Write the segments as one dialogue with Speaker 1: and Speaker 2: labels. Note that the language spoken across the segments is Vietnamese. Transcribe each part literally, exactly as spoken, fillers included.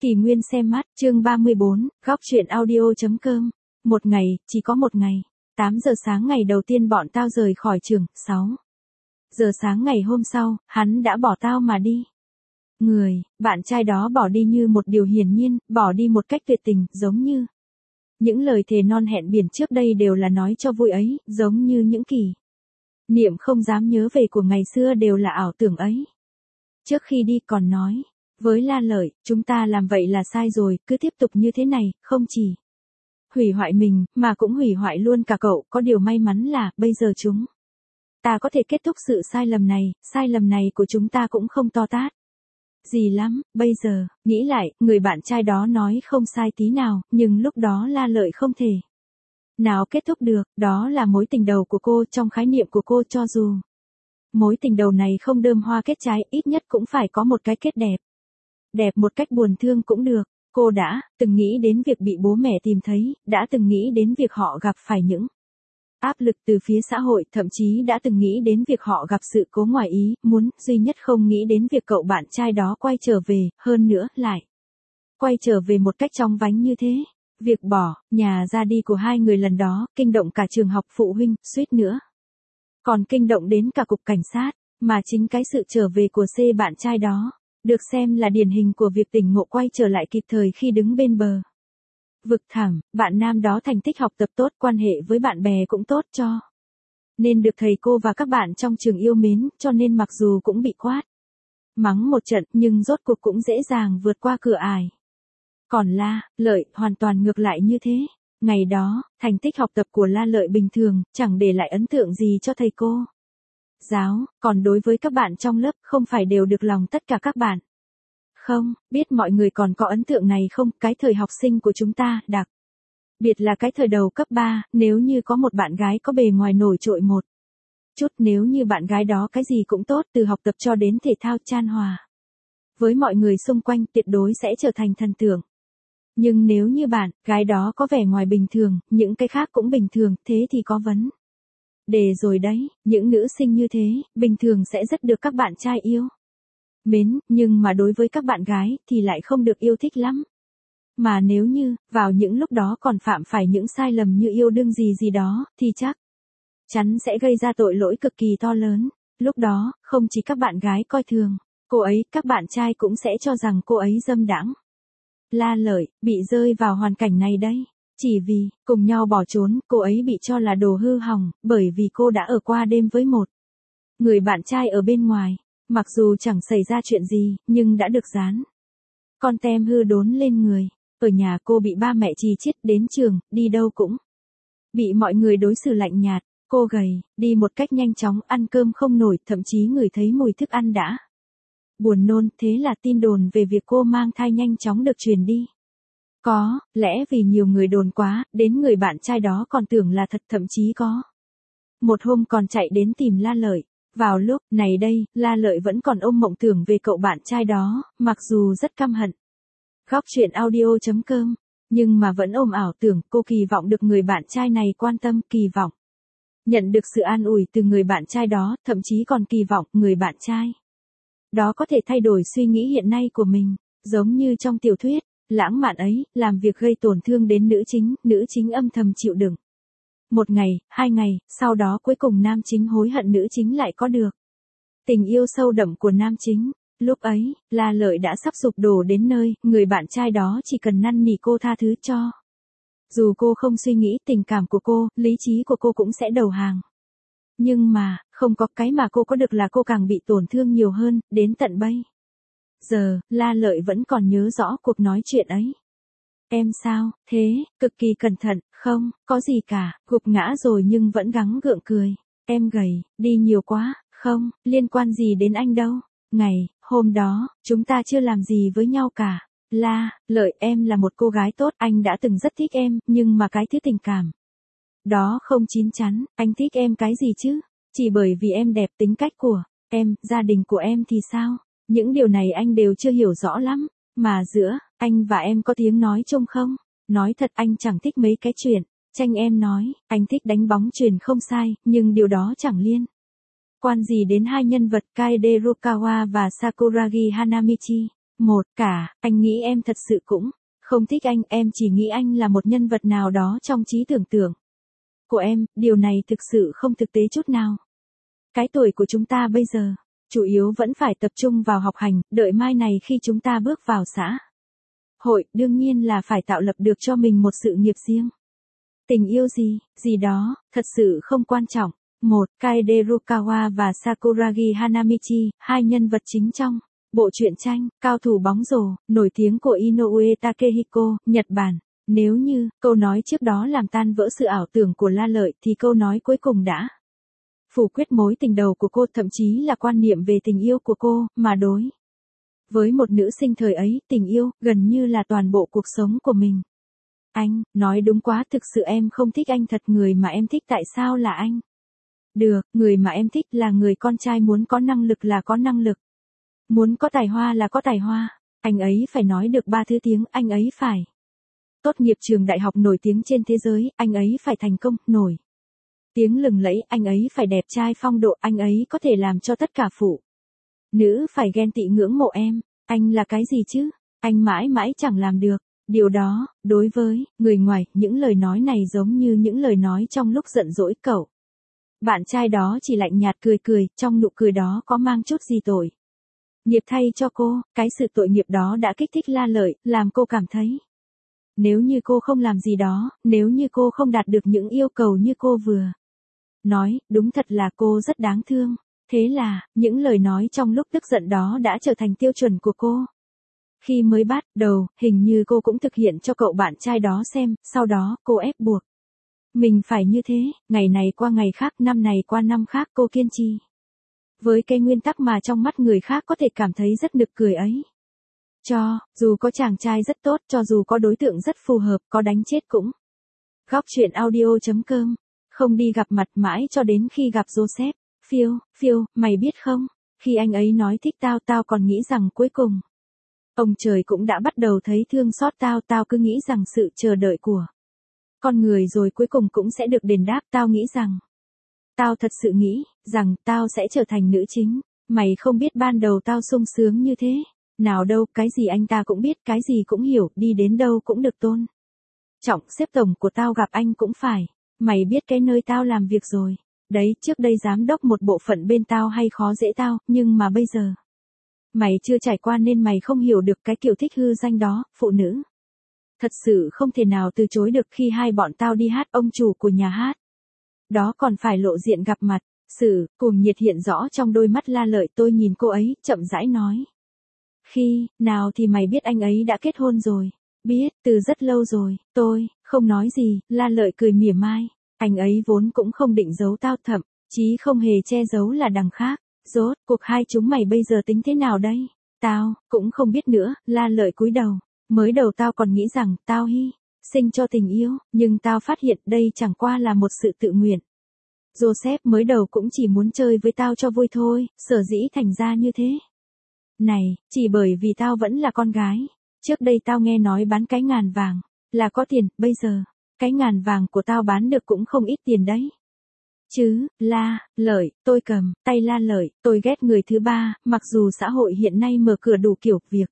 Speaker 1: Kỳ Nguyên xem mắt, chương ba mươi bốn, góc truyện audio.com. Một ngày, chỉ có một ngày. tám giờ sáng ngày đầu tiên bọn tao rời khỏi trường, sáu giờ sáng ngày hôm sau, hắn đã bỏ tao mà đi. Người, bạn trai đó bỏ đi như một điều hiển nhiên, bỏ đi một cách tuyệt tình, giống như những lời thề non hẹn biển trước đây đều là nói cho vui ấy, giống như những kỷ niệm không dám nhớ về của ngày xưa đều là ảo tưởng ấy. Trước khi đi còn nói với La Lợi, chúng ta làm vậy là sai rồi, cứ tiếp tục như thế này, không chỉ hủy hoại mình, mà cũng hủy hoại luôn cả cậu, có điều may mắn là, bây giờ chúng ta có thể kết thúc sự sai lầm này, sai lầm này của chúng ta cũng không to tát gì lắm, bây giờ, nghĩ lại, người bạn trai đó nói không sai tí nào, nhưng lúc đó La Lợi không thể nào kết thúc được, đó là mối tình đầu của cô, trong khái niệm của cô cho dù mối tình đầu này không đơm hoa kết trái, ít nhất cũng phải có một cái kết đẹp. Đẹp một cách buồn thương cũng được, cô đã từng nghĩ đến việc bị bố mẹ tìm thấy, đã từng nghĩ đến việc họ gặp phải những áp lực từ phía xã hội, thậm chí đã từng nghĩ đến việc họ gặp sự cố ngoài ý muốn, duy nhất không nghĩ đến việc cậu bạn trai đó quay trở về, hơn nữa, lại quay trở về một cách chóng vánh như thế. Việc bỏ nhà ra đi của hai người lần đó, kinh động cả trường học, phụ huynh, suýt nữa còn kinh động đến cả cục cảnh sát, mà chính cái sự trở về của C bạn trai đó được xem là điển hình của việc tỉnh ngộ quay trở lại kịp thời khi đứng bên bờ vực thẳm. Bạn nam đó thành tích học tập tốt, quan hệ với bạn bè cũng tốt, cho nên được thầy cô và các bạn trong trường yêu mến, cho nên mặc dù cũng bị quát mắng một trận, nhưng rốt cuộc cũng dễ dàng vượt qua cửa ải. Còn La Lợi, hoàn toàn ngược lại như thế. Ngày đó, thành tích học tập của La Lợi bình thường, chẳng để lại ấn tượng gì cho thầy cô giáo, còn đối với các bạn trong lớp, không phải đều được lòng tất cả các bạn. Không, biết mọi người còn có ấn tượng này không, cái thời học sinh của chúng ta, đặc biệt là cái thời đầu cấp ba, nếu như có một bạn gái có bề ngoài nổi trội một chút, nếu như bạn gái đó cái gì cũng tốt, từ học tập cho đến thể thao, chan hòa với mọi người xung quanh, tuyệt đối sẽ trở thành thần tượng. Nhưng nếu như bạn gái đó có vẻ ngoài bình thường, những cái khác cũng bình thường, thế thì có vấn đề rồi đấy. Những nữ sinh như thế, bình thường sẽ rất được các bạn trai yêu mến, nhưng mà đối với các bạn gái, thì lại không được yêu thích lắm. Mà nếu như, vào những lúc đó còn phạm phải những sai lầm như yêu đương gì gì đó, thì chắc chắn sẽ gây ra tội lỗi cực kỳ to lớn. Lúc đó, không chỉ các bạn gái coi thường cô ấy, các bạn trai cũng sẽ cho rằng cô ấy dâm đãng. La Lợi, bị rơi vào hoàn cảnh này đây. Chỉ vì, cùng nhau bỏ trốn, cô ấy bị cho là đồ hư hỏng, bởi vì cô đã ở qua đêm với một người bạn trai ở bên ngoài. Mặc dù chẳng xảy ra chuyện gì, nhưng đã được dán con tem hư đốn lên người. Ở nhà cô bị ba mẹ chì chiết, đến trường, đi đâu cũng bị mọi người đối xử lạnh nhạt. Cô gầy, đi một cách nhanh chóng, ăn cơm không nổi, thậm chí ngửi thấy mùi thức ăn đã buồn nôn, thế là tin đồn về việc cô mang thai nhanh chóng được truyền đi. Có lẽ vì nhiều người đồn quá, đến người bạn trai đó còn tưởng là thật, thậm chí có một hôm còn chạy đến tìm La Lợi. Vào lúc này đây, La Lợi vẫn còn ôm mộng tưởng về cậu bạn trai đó, mặc dù rất căm hận góc truyện audio.com, nhưng mà vẫn ôm ảo tưởng. Cô kỳ vọng được người bạn trai này quan tâm, kỳ vọng nhận được sự an ủi từ người bạn trai đó, thậm chí còn kỳ vọng người bạn trai đó có thể thay đổi suy nghĩ hiện nay của mình. Giống như trong tiểu thuyết lãng mạn ấy, làm việc gây tổn thương đến nữ chính, nữ chính âm thầm chịu đựng. Một ngày, hai ngày, sau đó cuối cùng nam chính hối hận nữ chính lại có được tình yêu sâu đậm của nam chính. Lúc ấy, La Lợi đã sắp sụp đổ đến nơi, người bạn trai đó chỉ cần năn nỉ cô tha thứ cho. Dù cô không suy nghĩ tình cảm của cô, lý trí của cô cũng sẽ đầu hàng. Nhưng mà, không có cái mà cô có được là cô càng bị tổn thương nhiều hơn, đến tận bây giờ, La Lợi vẫn còn nhớ rõ cuộc nói chuyện ấy. Em sao, thế, cực kỳ cẩn thận, không, có gì cả, gục ngã rồi nhưng vẫn gắng gượng cười. Em gầy, đi nhiều quá, không, liên quan gì đến anh đâu. Ngày, hôm đó, chúng ta chưa làm gì với nhau cả. La Lợi, em là một cô gái tốt, anh đã từng rất thích em, nhưng mà cái thứ tình cảm đó không chín chắn. Anh thích em cái gì chứ? Chỉ bởi vì em đẹp, tính cách của em, gia đình của em thì sao? Những điều này anh đều chưa hiểu rõ lắm. Mà giữa anh và em có tiếng nói chung không? Nói thật, anh chẳng thích mấy cái chuyện tranh em nói. Anh thích đánh bóng chuyền không sai, nhưng điều đó chẳng liên quan gì đến hai nhân vật Kaede Rukawa và Sakuragi Hanamichi. Một, cả, anh nghĩ em thật sự cũng không thích anh, em chỉ nghĩ anh là một nhân vật nào đó trong trí tưởng tượng của em, điều này thực sự không thực tế chút nào. Cái tuổi của chúng ta bây giờ, chủ yếu vẫn phải tập trung vào học hành, đợi mai này khi chúng ta bước vào xã hội, đương nhiên là phải tạo lập được cho mình một sự nghiệp riêng. Tình yêu gì, gì đó, thật sự không quan trọng. Một, Kaede Rukawa và Sakuragi Hanamichi, hai nhân vật chính trong bộ truyện tranh, cao thủ bóng rổ, nổi tiếng của Inoue Takehiko, Nhật Bản. Nếu như, câu nói trước đó làm tan vỡ sự ảo tưởng của La Lợi thì câu nói cuối cùng đã phủ quyết mối tình đầu của cô, thậm chí là quan niệm về tình yêu của cô, mà đối với một nữ sinh thời ấy, tình yêu, gần như là toàn bộ cuộc sống của mình. Anh, nói đúng quá, thực sự em không thích anh thật, người mà em thích tại sao là anh? Được, người mà em thích là người con trai muốn có năng lực là có năng lực. Muốn có tài hoa là có tài hoa. Anh ấy phải nói được ba thứ tiếng, anh ấy phải tốt nghiệp trường đại học nổi tiếng trên thế giới, anh ấy phải thành công, nổi tiếng lừng lẫy, anh ấy phải đẹp trai phong độ, anh ấy có thể làm cho tất cả phụ nữ phải ghen tị ngưỡng mộ em. Anh là cái gì chứ? Anh mãi mãi chẳng làm được. Điều đó, đối với người ngoài, những lời nói này giống như những lời nói trong lúc giận dỗi. Cậu bạn trai đó chỉ lạnh nhạt cười cười, trong nụ cười đó có mang chút gì tội nghiệp thay cho cô, cái sự tội nghiệp đó đã kích thích La Lợi, làm cô cảm thấy nếu như cô không làm gì đó, nếu như cô không đạt được những yêu cầu như cô vừa nói, đúng thật là cô rất đáng thương. Thế là, những lời nói trong lúc tức giận đó đã trở thành tiêu chuẩn của cô. Khi mới bắt đầu, hình như cô cũng thực hiện cho cậu bạn trai đó xem, sau đó cô ép buộc mình phải như thế, ngày này qua ngày khác, năm này qua năm khác, cô kiên trì với cái nguyên tắc mà trong mắt người khác có thể cảm thấy rất nực cười ấy. Cho dù có chàng trai rất tốt, cho dù có đối tượng rất phù hợp, có đánh chết cũng. Góc truyện audio chấm com, không đi gặp mặt mãi cho đến khi gặp Joseph. Phiêu, phiêu, mày biết không, khi anh ấy nói thích tao, tao còn nghĩ rằng cuối cùng ông trời cũng đã bắt đầu thấy thương xót tao, tao cứ nghĩ rằng sự chờ đợi của con người rồi cuối cùng cũng sẽ được đền đáp, tao nghĩ rằng tao thật sự nghĩ rằng tao sẽ trở thành nữ chính. Mày không biết ban đầu tao sung sướng như thế nào đâu, cái gì anh ta cũng biết, cái gì cũng hiểu, đi đến đâu cũng được tôn trọng, xếp tổng của tao gặp anh cũng phải. Mày biết cái nơi tao làm việc rồi đấy, trước đây giám đốc một bộ phận bên tao hay khó dễ tao, nhưng mà bây giờ mày chưa trải qua nên mày không hiểu được cái kiểu thích hư danh đó, phụ nữ thật sự không thể nào từ chối được. Khi hai bọn tao đi hát, ông chủ của nhà hát đó còn phải lộ diện gặp mặt. Sự cuồng nhiệt hiện rõ trong đôi mắt La Lợi, tôi nhìn cô ấy, chậm rãi nói. Khi nào thì mày biết anh ấy đã kết hôn rồi? Biết, từ rất lâu rồi. Tôi không nói gì, La Lợi cười mỉa mai. Anh ấy vốn cũng không định giấu tao, thậm chí không hề che giấu là đằng khác. Rốt cuộc hai chúng mày bây giờ tính thế nào đây? Tao cũng không biết nữa. La Lợi cúi đầu. Mới đầu tao còn nghĩ rằng tao hy sinh cho tình yêu, nhưng tao phát hiện đây chẳng qua là một sự tự nguyện. Joseph mới đầu cũng chỉ muốn chơi với tao cho vui thôi, sở dĩ thành ra như thế này, chỉ bởi vì tao vẫn là con gái. Trước đây tao nghe nói bán cái ngàn vàng là có tiền, bây giờ cái ngàn vàng của tao bán được cũng không ít tiền đấy. Chứ, La Lợi, tôi cầm tay La Lợi, tôi ghét người thứ ba, mặc dù xã hội hiện nay mở cửa đủ kiểu việc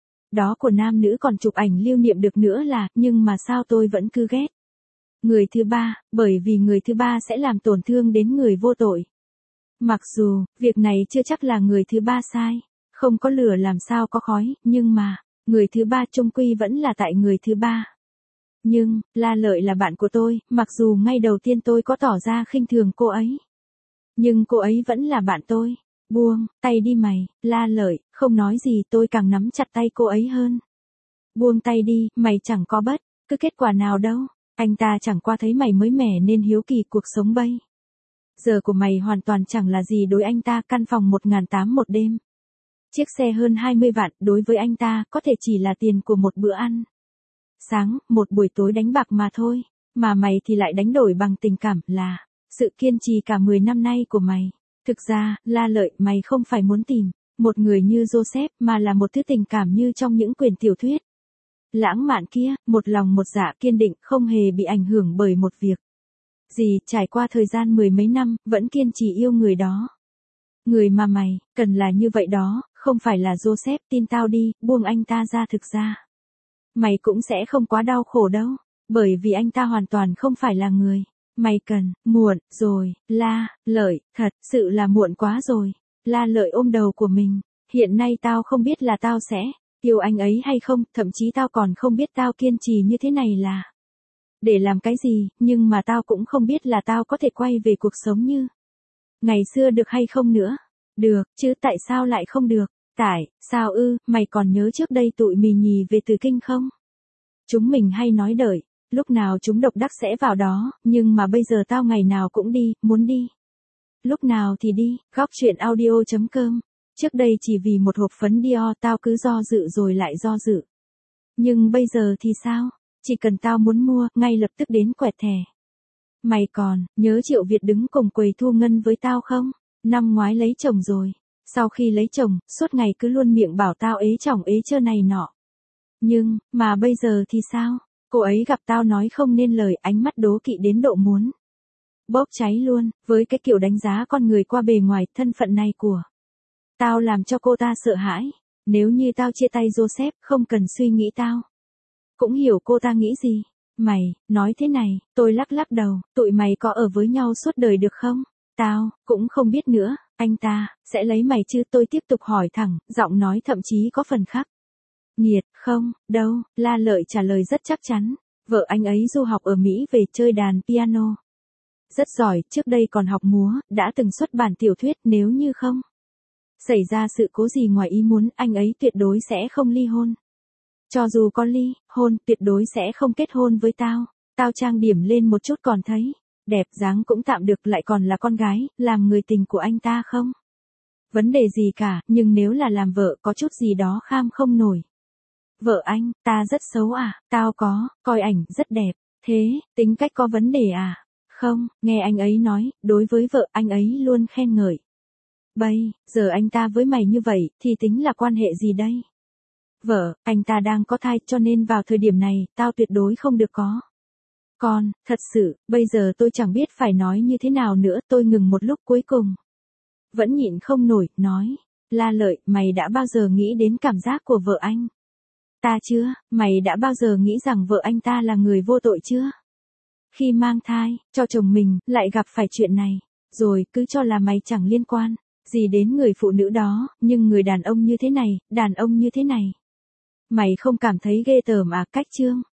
Speaker 1: đó của nam nữ còn chụp ảnh lưu niệm được nữa là, nhưng mà sao tôi vẫn cứ ghét người thứ ba, bởi vì người thứ ba sẽ làm tổn thương đến người vô tội. Mặc dù, việc này chưa chắc là người thứ ba sai, không có lửa làm sao có khói, nhưng mà, người thứ ba chung quy vẫn là tại người thứ ba. Nhưng, La Lợi là bạn của tôi, mặc dù ngay đầu tiên tôi có tỏ ra khinh thường cô ấy. Nhưng cô ấy vẫn là bạn tôi. Buông tay đi mày, La Lợi, không nói gì, tôi càng nắm chặt tay cô ấy hơn. Buông tay đi, mày chẳng có bất cứ kết quả nào đâu. Anh ta chẳng qua thấy mày mới mẻ nên hiếu kỳ cuộc sống bây giờ của mày hoàn toàn chẳng là gì đối anh ta. Căn phòng một nghìn tám trăm một đêm, chiếc xe hơn hai mươi vạn, đối với anh ta có thể chỉ là tiền của một bữa ăn sáng, một buổi tối đánh bạc mà thôi. Mà mày thì lại đánh đổi bằng tình cảm, là sự kiên trì cả mười năm nay của mày. Thực ra, La Lợi, mày không phải muốn tìm một người như Joseph, mà là một thứ tình cảm như trong những quyển tiểu thuyết lãng mạn kia, một lòng một dạ kiên định, không hề bị ảnh hưởng bởi một việc gì, trải qua thời gian mười mấy năm, vẫn kiên trì yêu người đó. Người mà mày cần là như vậy đó, không phải là Joseph, tin tao đi, buông anh ta ra. Thực ra, mày cũng sẽ không quá đau khổ đâu, bởi vì anh ta hoàn toàn không phải là người mày cần. Muộn rồi, La Lợi, thật sự là muộn quá rồi. La Lợi ôm đầu của mình, hiện nay tao không biết là tao sẽ yêu anh ấy hay không, thậm chí tao còn không biết tao kiên trì như thế này là để làm cái gì, nhưng mà tao cũng không biết là tao có thể quay về cuộc sống như ngày xưa được hay không nữa. Được, chứ tại sao lại không được? Tại sao ư? Mày còn nhớ trước đây tụi mì nhì về từ Kinh không? Chúng mình hay nói đợi, lúc nào chúng độc đắc sẽ vào đó, nhưng mà bây giờ tao ngày nào cũng đi, muốn đi lúc nào thì đi. Góc chuyện audio chấm com. Trước đây chỉ vì một hộp phấn Dior tao cứ do dự rồi lại do dự. Nhưng bây giờ thì sao? Chỉ cần tao muốn mua, ngay lập tức đến quẹt thẻ. Mày còn nhớ Triệu Việt đứng cùng quầy thu ngân với tao không? Năm ngoái lấy chồng rồi. Sau khi lấy chồng, suốt ngày cứ luôn miệng bảo tao ế chồng ế chơ này nọ. Nhưng, mà bây giờ thì sao? Cô ấy gặp tao nói không nên lời, ánh mắt đố kỵ đến độ muốn bốc cháy luôn, với cái kiểu đánh giá con người qua bề ngoài, thân phận này của tao làm cho cô ta sợ hãi. Nếu như tao chia tay Joseph, không cần suy nghĩ tao cũng hiểu cô ta nghĩ gì. Mày, nói thế này, tôi lắc lắc đầu, tụi mày có ở với nhau suốt đời được không? Tao, cũng không biết nữa, anh ta, sẽ lấy mày chứ? Tôi tiếp tục hỏi thẳng, giọng nói thậm chí có phần khắc nghiệt. Không, đâu, La Lợi trả lời rất chắc chắn. Vợ anh ấy du học ở Mỹ về chơi đàn piano. Rất giỏi, trước đây còn học múa, đã từng xuất bản tiểu thuyết. Nếu như không xảy ra sự cố gì ngoài ý muốn, anh ấy tuyệt đối sẽ không ly hôn. Cho dù có ly hôn, tuyệt đối sẽ không kết hôn với tao. Tao trang điểm lên một chút còn thấy đẹp, dáng cũng tạm được, lại còn là con gái, làm người tình của anh ta không vấn đề gì cả, nhưng nếu là làm vợ có chút gì đó kham không nổi. Vợ anh, ta rất xấu à? Tao có coi ảnh, rất đẹp. Thế, tính cách có vấn đề à? Không, nghe anh ấy nói, đối với vợ anh ấy luôn khen ngợi. Bây giờ anh ta với mày như vậy, thì tính là quan hệ gì đây? Vợ, anh ta đang có thai, cho nên vào thời điểm này, tao tuyệt đối không được có con. Thật sự, bây giờ tôi chẳng biết phải nói như thế nào nữa. Tôi ngừng một lúc, cuối cùng vẫn nhịn không nổi, nói. La Lợi, mày đã bao giờ nghĩ đến cảm giác của vợ anh ta chưa? Mày đã bao giờ nghĩ rằng vợ anh ta là người vô tội chưa? Khi mang thai, cho chồng mình, lại gặp phải chuyện này. Rồi, cứ cho là mày chẳng liên quan gì đến người phụ nữ đó, nhưng người đàn ông như thế này, đàn ông như thế này. Mày không cảm thấy ghê tởm à? Cách chương